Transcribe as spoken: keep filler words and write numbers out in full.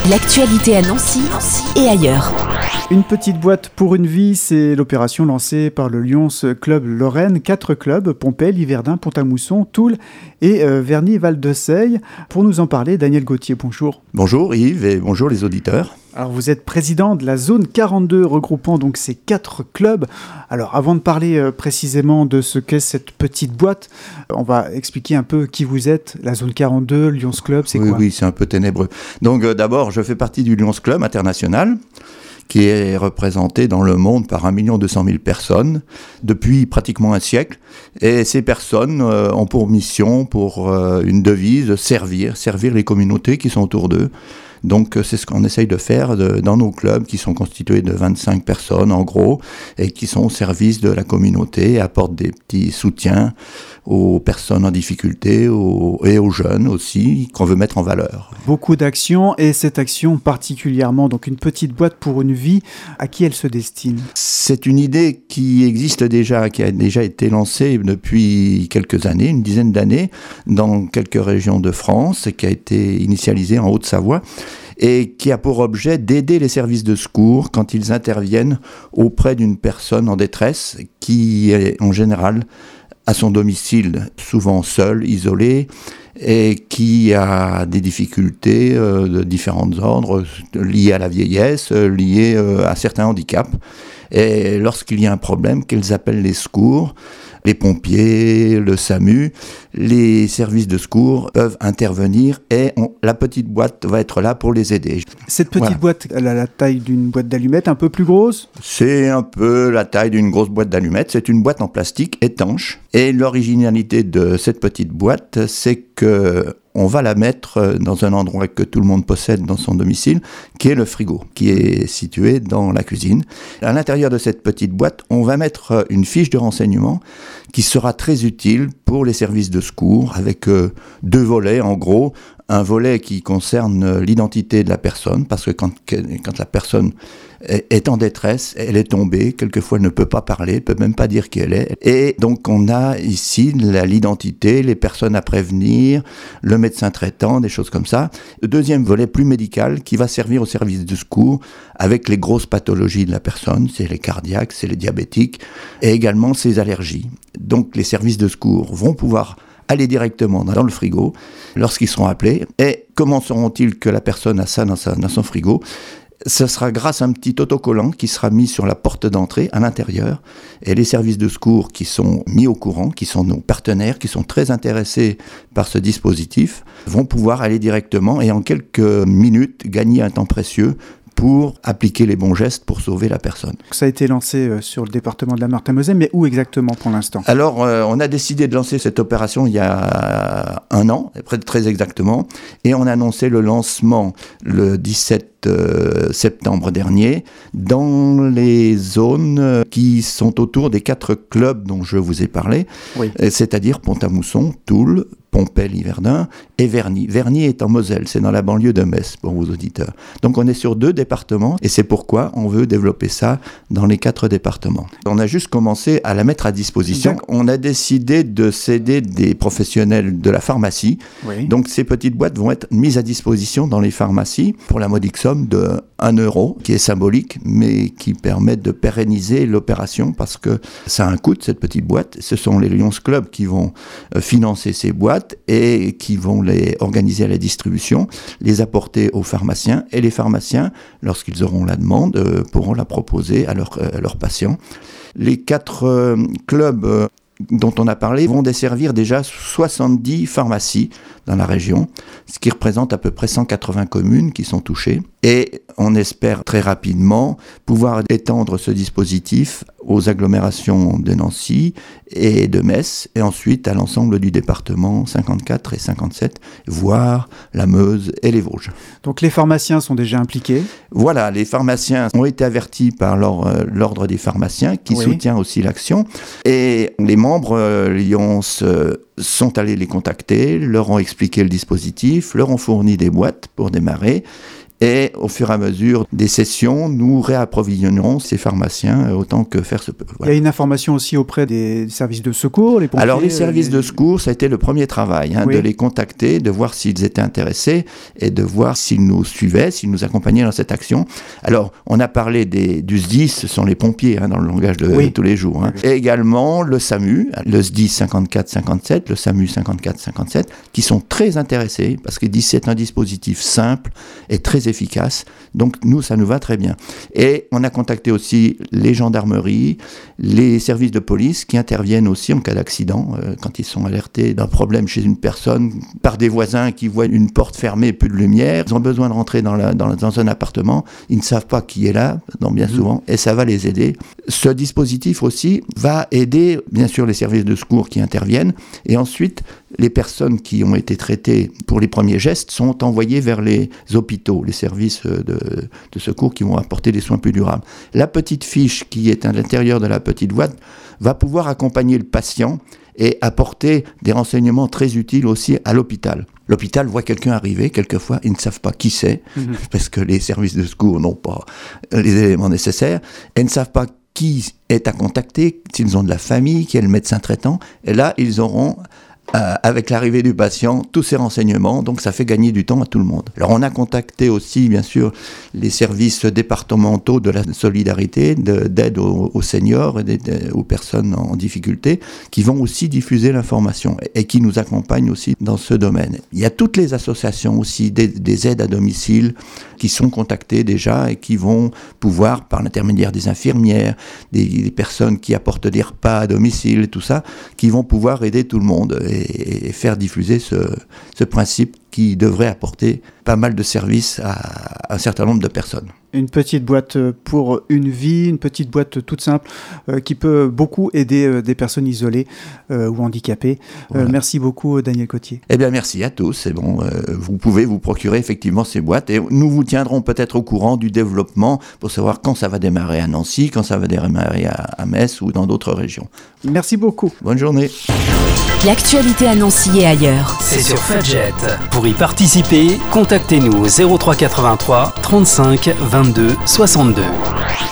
L'actualité à Nancy, Nancy et ailleurs. Une petite boîte pour une vie, c'est l'opération lancée par le Lions Club Lorraine. Quatre clubs, Pompel, Yverdun, Pont-à-Mousson, Toul et euh, Verny-Val-de-Seille. Pour nous en parler, Daniel Gauthier, bonjour. Bonjour Yves et bonjour les auditeurs. Alors vous êtes président de la zone quarante-deux regroupant donc ces quatre clubs. Alors avant de parler euh, précisément de ce qu'est cette petite boîte, on va expliquer un peu qui vous êtes. La zone quarante-deux, Lions Club, c'est oui, quoi ? Oui, c'est un peu ténébreux. Donc euh, d'abord, je fais partie du Lions Club international, qui est représenté dans le monde par un million deux cent mille personnes depuis pratiquement un siècle. Et ces personnes euh, ont pour mission, pour euh, une devise, servir, servir les communautés qui sont autour d'eux. Donc c'est ce qu'on essaye de faire de, dans nos clubs qui sont constitués de vingt-cinq personnes en gros et qui sont au service de la communauté et apportent des petits soutiens aux personnes en difficulté aux, et aux jeunes aussi qu'on veut mettre en valeur. Beaucoup d'actions et cette action particulièrement, donc une petite boîte pour une vie, à qui elle se destine ? C'est une idée qui existe déjà, qui a déjà été lancée depuis quelques années, une dizaine d'années, dans quelques régions de France et qui a été initialisée en Haute-Savoie et qui a pour objet d'aider les services de secours quand ils interviennent auprès d'une personne en détresse qui est en général à son domicile, souvent seule, isolée, et qui a des difficultés euh, de différents ordres, liées à la vieillesse, euh, liées euh, à certains handicaps. Et lorsqu'il y a un problème, qu'elles appellent les secours, les pompiers, le SAMU, les services de secours peuvent intervenir et on, la petite boîte va être là pour les aider. Cette petite voilà. boîte, elle a la taille d'une boîte d'allumettes, un peu plus grosse ? C'est un peu la taille d'une grosse boîte d'allumettes. C'est une boîte en plastique étanche. Et l'originalité de cette petite boîte, c'est que on va la mettre dans un endroit que tout le monde possède dans son domicile, qui est le frigo, qui est situé dans la cuisine. À l'intérieur de cette petite boîte, on va mettre une fiche de renseignement qui sera très utile pour les services de secours, avec euh, deux volets en gros. Un volet qui concerne l'identité de la personne, parce que quand, quand la personne est en détresse, elle est tombée, quelquefois elle ne peut pas parler, elle ne peut même pas dire qui elle est. Et donc on a ici la, l'identité, les personnes à prévenir, le médecin traitant, des choses comme ça. Le deuxième volet plus médical qui va servir au service de secours avec les grosses pathologies de la personne, c'est les cardiaques, c'est les diabétiques, et également ses allergies. Donc les services de secours vont pouvoir aller directement dans le frigo lorsqu'ils seront appelés. Et comment sauront-ils que la personne a ça dans, sa, dans son frigo ? Ce sera grâce à un petit autocollant qui sera mis sur la porte d'entrée à l'intérieur. Et les services de secours qui sont mis au courant, qui sont nos partenaires, qui sont très intéressés par ce dispositif, vont pouvoir aller directement et en quelques minutes gagner un temps précieux pour appliquer les bons gestes pour sauver la personne. Ça a été lancé euh, sur le département de la Meurthe-et-Moselle, mais où exactement pour l'instant ? Alors, euh, on a décidé de lancer cette opération il y a un an, très exactement, et on a annoncé le lancement le dix-sept septembre dernier dans les zones qui sont autour des quatre clubs dont je vous ai parlé, oui. C'est-à-dire Pont-à-Mousson, Toul, Pompel, Yverdun et Verny. Verny est en Moselle, c'est dans la banlieue de Metz pour vos auditeurs. Donc on est sur deux départements et c'est pourquoi on veut développer ça dans les quatre départements. On a juste commencé à la mettre à disposition. D'accord. On a décidé de céder des professionnels de la pharmacie. Oui. Donc ces petites boîtes vont être mises à disposition dans les pharmacies pour la modique somme de un euro, qui est symbolique, mais qui permet de pérenniser l'opération parce que ça a un coût, cette petite boîte. Ce sont les Lions Club qui vont financer ces boîtes et qui vont les organiser à la distribution, les apporter aux pharmaciens et les pharmaciens, lorsqu'ils auront la demande, pourront la proposer à, leur, à leurs patients. Les quatre euh, clubs euh, dont on a parlé vont desservir déjà soixante-dix pharmacies dans la région, ce qui représente à peu près cent quatre-vingts communes qui sont touchées. Et on espère très rapidement pouvoir étendre ce dispositif aux agglomérations de Nancy et de Metz, et ensuite à l'ensemble du département cinquante-quatre et cinquante-sept, voire la Meuse et les Vosges. Donc les pharmaciens sont déjà impliqués ? Voilà, les pharmaciens ont été avertis par leur, euh, l'ordre des pharmaciens qui oui. soutient aussi l'action, et les membres euh, Lions euh, sont allés les contacter, leur ont expliqué le dispositif, leur ont fourni des boîtes pour démarrer, Et au fur et à mesure des sessions, nous réapprovisionnons ces pharmaciens autant que faire se peut. Voilà. Il y a une information aussi auprès des services de secours, les pompiers. Alors les services les... de secours, ça a été le premier travail, hein, oui. de les contacter, de voir s'ils étaient intéressés et de voir s'ils nous suivaient, s'ils nous accompagnaient dans cette action. Alors on a parlé des, du S D I S, ce sont les pompiers hein, dans le langage de oui. tous les jours. Hein. Oui. Et également le SAMU, le S D I S cinquante-quatre cinquante-sept, le SAMU cinquante-quatre cinquante-sept, qui sont très intéressés parce qu'ils disent que c'est un dispositif simple et très efficace. Donc nous, ça nous va très bien. Et on a contacté aussi les gendarmeries, les services de police qui interviennent aussi en cas d'accident, euh, quand ils sont alertés d'un problème chez une personne, par des voisins qui voient une porte fermée et plus de lumière. Ils ont besoin de rentrer dans, la, dans, dans un appartement, ils ne savent pas qui est là, donc bien mmh. souvent, et ça va les aider. Ce dispositif aussi va aider, bien sûr, les services de secours qui interviennent, et ensuite, les personnes qui ont été traitées pour les premiers gestes sont envoyées vers les hôpitaux, les services de, de secours qui vont apporter des soins plus durables. La petite fiche qui est à l'intérieur de la petite boîte va pouvoir accompagner le patient et apporter des renseignements très utiles aussi à l'hôpital. L'hôpital voit quelqu'un arriver, quelquefois ils ne savent pas qui c'est, mmh. parce que les services de secours n'ont pas les éléments nécessaires, et ne savent pas qui est à contacter, s'ils ont de la famille, qui est le médecin traitant, et là ils auront Euh, avec l'arrivée du patient, tous ces renseignements, donc ça fait gagner du temps à tout le monde. Alors on a contacté aussi, bien sûr, les services départementaux de la solidarité, de, d'aide aux, aux seniors et des, des, aux personnes en difficulté, qui vont aussi diffuser l'information et, et qui nous accompagnent aussi dans ce domaine. Il y a toutes les associations aussi, des, des aides à domicile, qui sont contactées déjà et qui vont pouvoir, par l'intermédiaire des infirmières, des, des personnes qui apportent des repas à domicile, tout ça, qui vont pouvoir aider tout le monde et et faire diffuser ce, ce principe qui devrait apporter pas mal de services à un certain nombre de personnes. Une petite boîte pour une vie, une petite boîte toute simple euh, qui peut beaucoup aider euh, des personnes isolées euh, ou handicapées. Voilà. Euh, merci beaucoup Daniel Cottier. Eh bien merci à tous. Et bon, euh, vous pouvez vous procurer effectivement ces boîtes et nous vous tiendrons peut-être au courant du développement pour savoir quand ça va démarrer à Nancy, quand ça va démarrer à, à Metz ou dans d'autres régions. Merci beaucoup. Bonne journée. L'actualité à Nancy et ailleurs. C'est sur Fadjet. Pour y participer, contactez-nous au zéro trois quatre-vingt-trois trente-cinq vingt-deux soixante-deux.